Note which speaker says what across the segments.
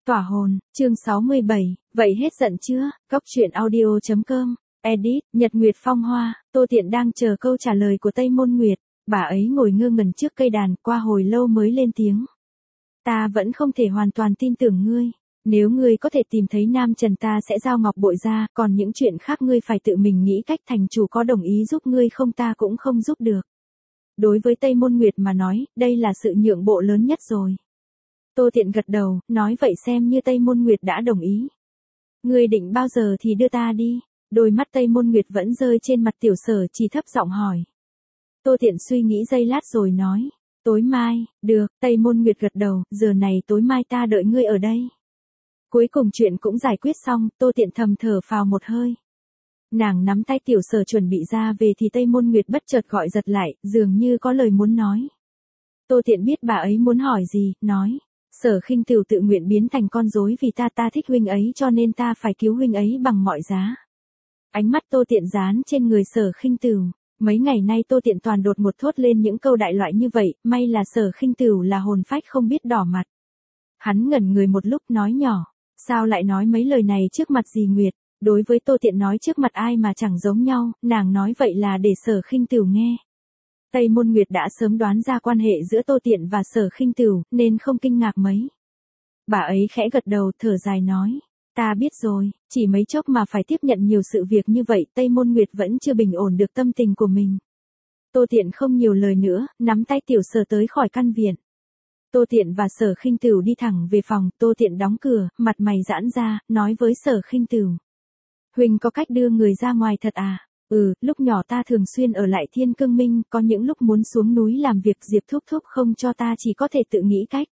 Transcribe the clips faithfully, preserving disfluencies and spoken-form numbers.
Speaker 1: Tỏa hồn, chương sáu mươi bảy, vậy hết giận chưa? Cóc truyện audio chấm com, edit, Nhật Nguyệt Phong Hoa, Tô Tiện đang chờ câu trả lời của Tây Môn Nguyệt, bà ấy ngồi ngơ ngẩn trước cây đàn, qua hồi lâu mới lên tiếng. Ta vẫn không thể hoàn toàn tin tưởng ngươi, nếu ngươi có thể tìm thấy Nam Trần ta sẽ giao ngọc bội ra, còn những chuyện khác ngươi phải tự mình nghĩ cách, thành chủ có đồng ý giúp ngươi không ta cũng không giúp được. Đối với Tây Môn Nguyệt mà nói, đây là sự nhượng bộ lớn nhất rồi. Tô Tiện gật đầu, nói vậy xem như Tây Môn Nguyệt đã đồng ý. Ngươi định bao giờ thì đưa ta đi? Đôi mắt Tây Môn Nguyệt vẫn rơi trên mặt Tiểu Sở Chỉ thấp giọng hỏi. Tô Tiện suy nghĩ giây lát rồi nói, tối mai, được. Tây Môn Nguyệt gật đầu, giờ này tối mai ta đợi ngươi ở đây. Cuối cùng chuyện cũng giải quyết xong, Tô Tiện thầm thở phào một hơi. Nàng nắm tay Tiểu Sở chuẩn bị ra về thì Tây Môn Nguyệt bất chợt gọi giật lại, dường như có lời muốn nói. Tô Tiện biết bà ấy muốn hỏi gì, nói. Sở Khinh Tửu tự nguyện biến thành con rối vì ta ta thích huynh ấy cho nên ta phải cứu huynh ấy bằng mọi giá. Ánh mắt Tô Tiện dán trên người Sở Khinh Tửu. Mấy ngày nay Tô Tiện toàn đột một thốt lên những câu đại loại như vậy, may là Sở Khinh Tửu là hồn phách không biết đỏ mặt. Hắn ngẩn người một lúc nói nhỏ, sao lại nói mấy lời này trước mặt dì Nguyệt, đối với Tô Tiện nói trước mặt ai mà chẳng giống nhau, nàng nói vậy là để Sở Khinh Tửu nghe. Tây Môn Nguyệt đã sớm đoán ra quan hệ giữa Tô Tiện và Sở Khinh Tửu, nên không kinh ngạc mấy. Bà ấy khẽ gật đầu, thở dài nói, ta biết rồi, chỉ mấy chốc mà phải tiếp nhận nhiều sự việc như vậy, Tây Môn Nguyệt vẫn chưa bình ổn được tâm tình của mình. Tô Tiện không nhiều lời nữa, nắm tay Tiểu Sở tới khỏi căn viện. Tô Tiện và Sở Khinh Tửu đi thẳng về phòng, Tô Tiện đóng cửa, mặt mày giãn ra, nói với Sở Khinh Tửu. Huynh có cách đưa người ra ngoài thật à? Ừ, lúc nhỏ ta thường xuyên ở lại Thiên Cương Minh, có những lúc muốn xuống núi làm việc Diệp Thúc Thúc không cho ta chỉ có thể tự nghĩ cách.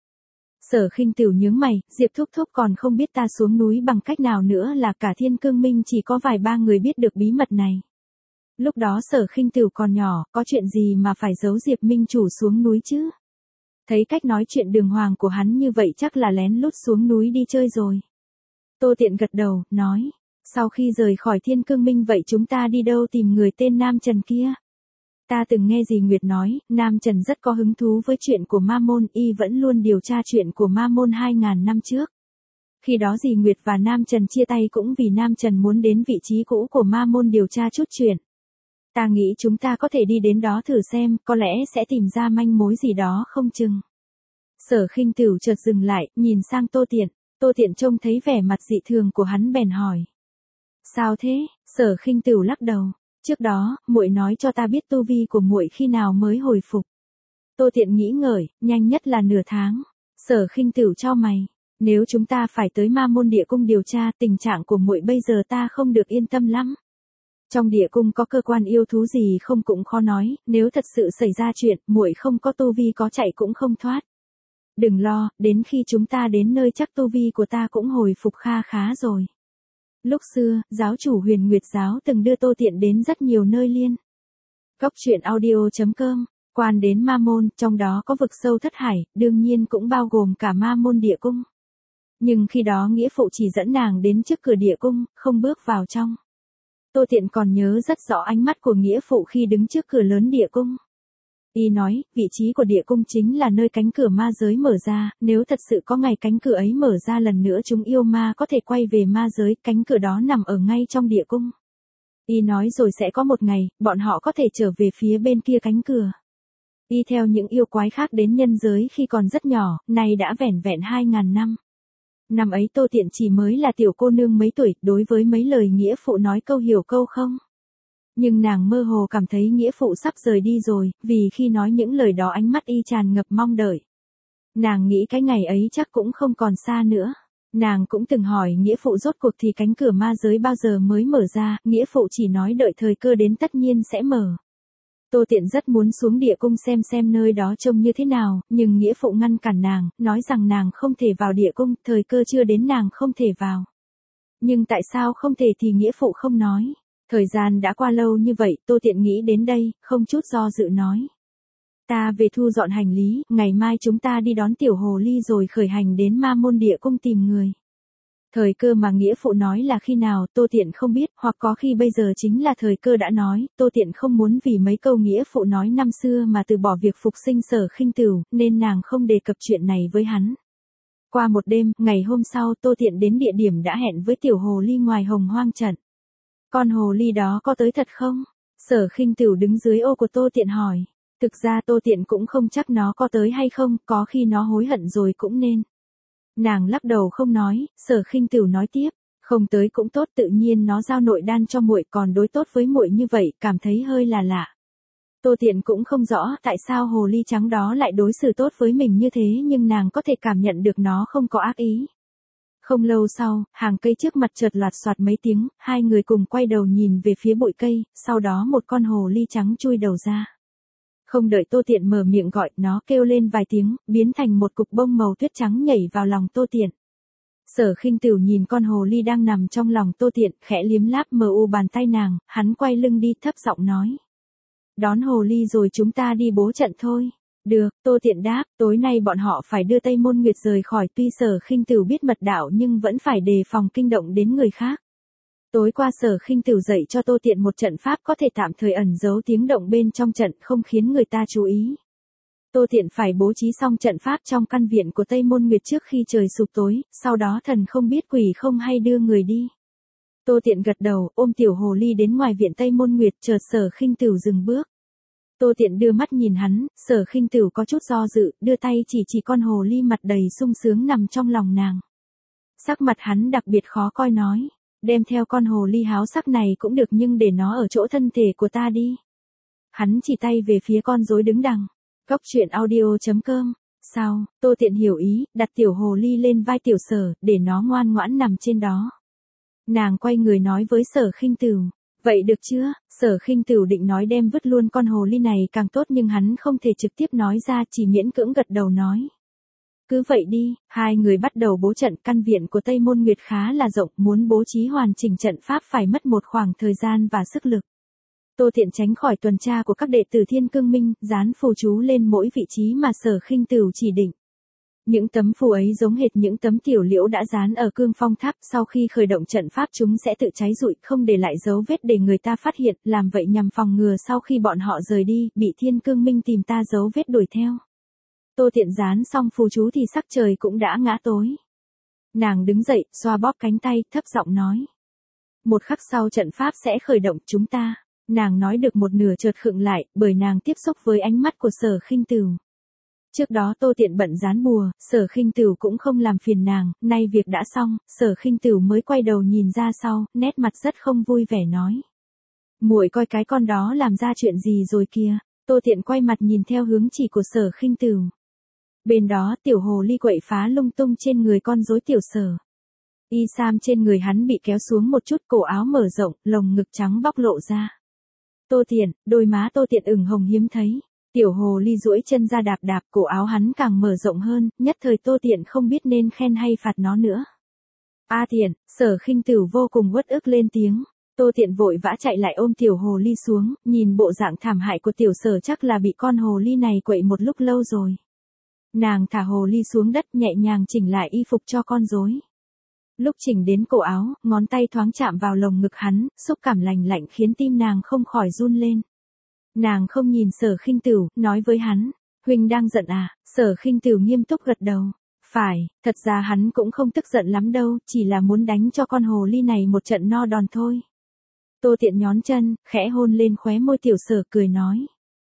Speaker 1: Sở Khinh Tửu nhướng mày, Diệp Thúc Thúc còn không biết ta xuống núi bằng cách nào nữa là cả Thiên Cương Minh chỉ có vài ba người biết được bí mật này. Lúc đó Sở Khinh Tửu còn nhỏ, có chuyện gì mà phải giấu Diệp Minh Chủ xuống núi chứ? Thấy cách nói chuyện đường hoàng của hắn như vậy chắc là lén lút xuống núi đi chơi rồi. Tô Tiện gật đầu, nói. Sau khi rời khỏi Thiên Cương Minh vậy chúng ta đi đâu tìm người tên Nam Trần kia? Ta từng nghe dì Nguyệt nói, Nam Trần rất có hứng thú với chuyện của Ma Môn, y vẫn luôn điều tra chuyện của Ma Môn hai ngàn năm trước. Khi đó dì Nguyệt và Nam Trần chia tay cũng vì Nam Trần muốn đến vị trí cũ của Ma Môn điều tra chút chuyện. Ta nghĩ chúng ta có thể đi đến đó thử xem, có lẽ sẽ tìm ra manh mối gì đó không chừng. Sở Khinh Tửu chợt dừng lại, nhìn sang Tô Tiện. Tô Tiện trông thấy vẻ mặt dị thường của hắn bèn hỏi. Sao thế? Sở Khinh Tửu lắc đầu. Trước đó, muội nói cho ta biết tu vi của muội khi nào mới hồi phục. Tô Tiện nghĩ ngợi, nhanh nhất là nửa tháng. Sở Khinh Tửu chau mày. Nếu chúng ta phải tới Ma Môn Địa Cung điều tra, tình trạng của muội bây giờ ta không được yên tâm lắm. Trong địa cung có cơ quan yêu thú gì không cũng khó nói, nếu thật sự xảy ra chuyện, muội không có tu vi có chạy cũng không thoát. Đừng lo, đến khi chúng ta đến nơi chắc tu vi của ta cũng hồi phục kha khá rồi. Lúc xưa, giáo chủ Huyền Nguyệt Giáo từng đưa Tô Tiện đến rất nhiều nơi liên. Cóc truyện audio chấm com, quan đến Ma Môn, trong đó có vực sâu thất hải, đương nhiên cũng bao gồm cả Ma Môn Địa Cung. Nhưng khi đó nghĩa phụ chỉ dẫn nàng đến trước cửa địa cung, không bước vào trong. Tô Tiện còn nhớ rất rõ ánh mắt của nghĩa phụ khi đứng trước cửa lớn địa cung. Y nói, vị trí của địa cung chính là nơi cánh cửa ma giới mở ra, nếu thật sự có ngày cánh cửa ấy mở ra lần nữa chúng yêu ma có thể quay về ma giới, cánh cửa đó nằm ở ngay trong địa cung. Y nói rồi sẽ có một ngày, bọn họ có thể trở về phía bên kia cánh cửa. Y theo những yêu quái khác đến nhân giới khi còn rất nhỏ, nay đã vẻn vẹn hai ngàn năm. Năm ấy Tô Tiện chỉ mới là tiểu cô nương mấy tuổi, đối với mấy lời nghĩa phụ nói câu hiểu câu không. Nhưng nàng mơ hồ cảm thấy nghĩa phụ sắp rời đi rồi, vì khi nói những lời đó ánh mắt y tràn ngập mong đợi. Nàng nghĩ cái ngày ấy chắc cũng không còn xa nữa. Nàng cũng từng hỏi nghĩa phụ rốt cuộc thì cánh cửa ma giới bao giờ mới mở ra, nghĩa phụ chỉ nói đợi thời cơ đến tất nhiên sẽ mở. Tô Tiện rất muốn xuống địa cung xem xem nơi đó trông như thế nào, nhưng nghĩa phụ ngăn cản nàng, nói rằng nàng không thể vào địa cung, thời cơ chưa đến nàng không thể vào. Nhưng tại sao không thể thì nghĩa phụ không nói. Thời gian đã qua lâu như vậy, Tô Tiện nghĩ đến đây, không chút do dự nói. Ta về thu dọn hành lý, ngày mai chúng ta đi đón tiểu hồ ly rồi khởi hành đến Ma Môn Địa Cung tìm người. Thời cơ mà nghĩa phụ nói là khi nào, Tô Tiện không biết, hoặc có khi bây giờ chính là thời cơ đã nói, Tô Tiện không muốn vì mấy câu nghĩa phụ nói năm xưa mà từ bỏ việc phục sinh Sở Khinh Tửu, nên nàng không đề cập chuyện này với hắn. Qua một đêm, ngày hôm sau Tô Tiện đến địa điểm đã hẹn với tiểu hồ ly ngoài Hồng Hoang trận. Con hồ ly đó có tới thật không? Sở Khinh Tửu đứng dưới ô của Tô Tiện hỏi. Thực ra Tô Tiện cũng không chắc nó có tới hay không, có khi nó hối hận rồi cũng nên. Nàng lắc đầu không nói, Sở Khinh Tửu nói tiếp, không tới cũng tốt, tự nhiên nó giao nội đan cho muội còn đối tốt với muội như vậy, cảm thấy hơi là lạ. Tô Tiện cũng không rõ tại sao hồ ly trắng đó lại đối xử tốt với mình như thế, nhưng nàng có thể cảm nhận được nó không có ác ý. Không lâu sau, hàng cây trước mặt chợt loạt soạt mấy tiếng, hai người cùng quay đầu nhìn về phía bụi cây, sau đó một con hồ ly trắng chui đầu ra. Không đợi Tô Tiện mở miệng gọi, nó kêu lên vài tiếng, biến thành một cục bông màu tuyết trắng nhảy vào lòng Tô Tiện. Sở Khinh Tửu nhìn con hồ ly đang nằm trong lòng Tô Tiện, khẽ liếm láp mờ u bàn tay nàng, hắn quay lưng đi thấp giọng nói. Đón hồ ly rồi chúng ta đi bố trận thôi. Được, Tô Tiện đáp, tối nay bọn họ phải đưa Tây Môn Nguyệt rời khỏi, tuy Sở Khinh Tửu biết mật đạo nhưng vẫn phải đề phòng kinh động đến người khác. Tối qua Sở Khinh Tửu dạy cho Tô Tiện một trận pháp có thể tạm thời ẩn giấu tiếng động bên trong trận không khiến người ta chú ý. Tô Tiện phải bố trí xong trận pháp trong căn viện của Tây Môn Nguyệt trước khi trời sụp tối, sau đó thần không biết quỷ không hay đưa người đi. Tô Tiện gật đầu, ôm tiểu hồ ly đến ngoài viện Tây Môn Nguyệt, chợt Sở Khinh Tửu dừng bước. Tô Tiện đưa mắt nhìn hắn, Sở Khinh Tửu có chút do dự, đưa tay chỉ chỉ con hồ ly mặt đầy sung sướng nằm trong lòng nàng. Sắc mặt hắn đặc biệt khó coi nói, đem theo con hồ ly háo sắc này cũng được nhưng để nó ở chỗ thân thể của ta đi. Hắn chỉ tay về phía con rối đứng đằng. Góc truyện audio chấm com. Sao, Tô Tiện hiểu ý, đặt tiểu hồ ly lên vai tiểu Sở, để nó ngoan ngoãn nằm trên đó. Nàng quay người nói với Sở Khinh Tửu, vậy được chưa? Sở Khinh Tửu định nói đem vứt luôn con hồ ly này càng tốt nhưng hắn không thể trực tiếp nói ra, chỉ miễn cưỡng gật đầu nói. Cứ vậy đi, hai người bắt đầu bố trận. Căn viện của Tây Môn Nguyệt khá là rộng, muốn bố trí hoàn chỉnh trận pháp phải mất một khoảng thời gian và sức lực. Tô Tiện tránh khỏi tuần tra của các đệ tử Thiên Cương Minh, dán phù chú lên mỗi vị trí mà Sở Khinh Tửu chỉ định. Những tấm phù ấy giống hệt những tấm tiểu liễu đã dán ở cương phong tháp, sau khi khởi động trận pháp chúng sẽ tự cháy rụi, không để lại dấu vết để người ta phát hiện, làm vậy nhằm phòng ngừa sau khi bọn họ rời đi, bị Thiên Cương Minh tìm ta dấu vết đuổi theo. Tô Tiện dán xong phù chú thì sắc trời cũng đã ngã tối. Nàng đứng dậy, xoa bóp cánh tay, thấp giọng nói. Một khắc sau trận pháp sẽ khởi động, chúng ta. Nàng nói được một nửa chợt khựng lại, bởi nàng tiếp xúc với ánh mắt của Sở Khinh Tửu. Trước đó Tô Tiện bận dán bùa, Sở Khinh Tửu cũng không làm phiền nàng, nay việc đã xong, Sở Khinh Tửu mới quay đầu nhìn ra sau, nét mặt rất không vui vẻ nói. Muội coi cái con đó làm ra chuyện gì rồi kìa. Tô Tiện quay mặt nhìn theo hướng chỉ của Sở Khinh Tửu. Bên đó tiểu hồ ly quậy phá lung tung trên người con rối tiểu Sở. Y sam trên người hắn bị kéo xuống một chút, cổ áo mở rộng, lồng ngực trắng bóc lộ ra. Tô Tiện, đôi má Tô Tiện ửng hồng hiếm thấy. Tiểu hồ ly duỗi chân ra đạp đạp, cổ áo hắn càng mở rộng hơn, nhất thời Tô Tiện không biết nên khen hay phạt nó nữa. A Tiện, Sở Khinh Tửu vô cùng uất ức lên tiếng. Tô Tiện vội vã chạy lại ôm tiểu hồ ly xuống, nhìn bộ dạng thảm hại của tiểu Sở chắc là bị con hồ ly này quậy một lúc lâu rồi. Nàng thả hồ ly xuống đất, nhẹ nhàng chỉnh lại y phục cho con rối. Lúc chỉnh đến cổ áo, ngón tay thoáng chạm vào lồng ngực hắn, xúc cảm lành lạnh khiến tim nàng không khỏi run lên. Nàng không nhìn Sở Khinh Tửu, nói với hắn, huynh đang giận à? Sở Khinh Tửu nghiêm túc gật đầu. Phải, thật ra hắn cũng không tức giận lắm đâu, chỉ là muốn đánh cho con hồ ly này một trận no đòn thôi. Tô Tiện nhón chân, khẽ hôn lên khóe môi tiểu Sở, cười nói.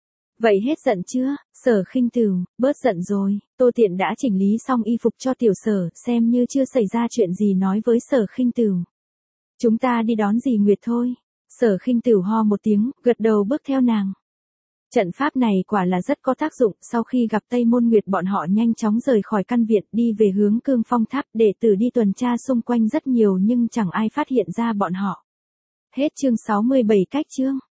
Speaker 1: Vậy hết giận chưa? Sở Khinh Tửu, bớt giận rồi. Tô Tiện đã chỉnh lý xong y phục cho tiểu Sở, xem như chưa xảy ra chuyện gì nói với Sở Khinh Tửu. Chúng ta đi đón dì Nguyệt thôi. Sở Khinh Tửu ho một tiếng, gật đầu bước theo nàng. Trận pháp này quả là rất có tác dụng, sau khi gặp Tây Môn Nguyệt bọn họ nhanh chóng rời khỏi căn viện, đi về hướng Cương Phong Tháp, đệ tử đi tuần tra xung quanh rất nhiều nhưng chẳng ai phát hiện ra bọn họ. Hết chương sáu mươi bảy cách chương.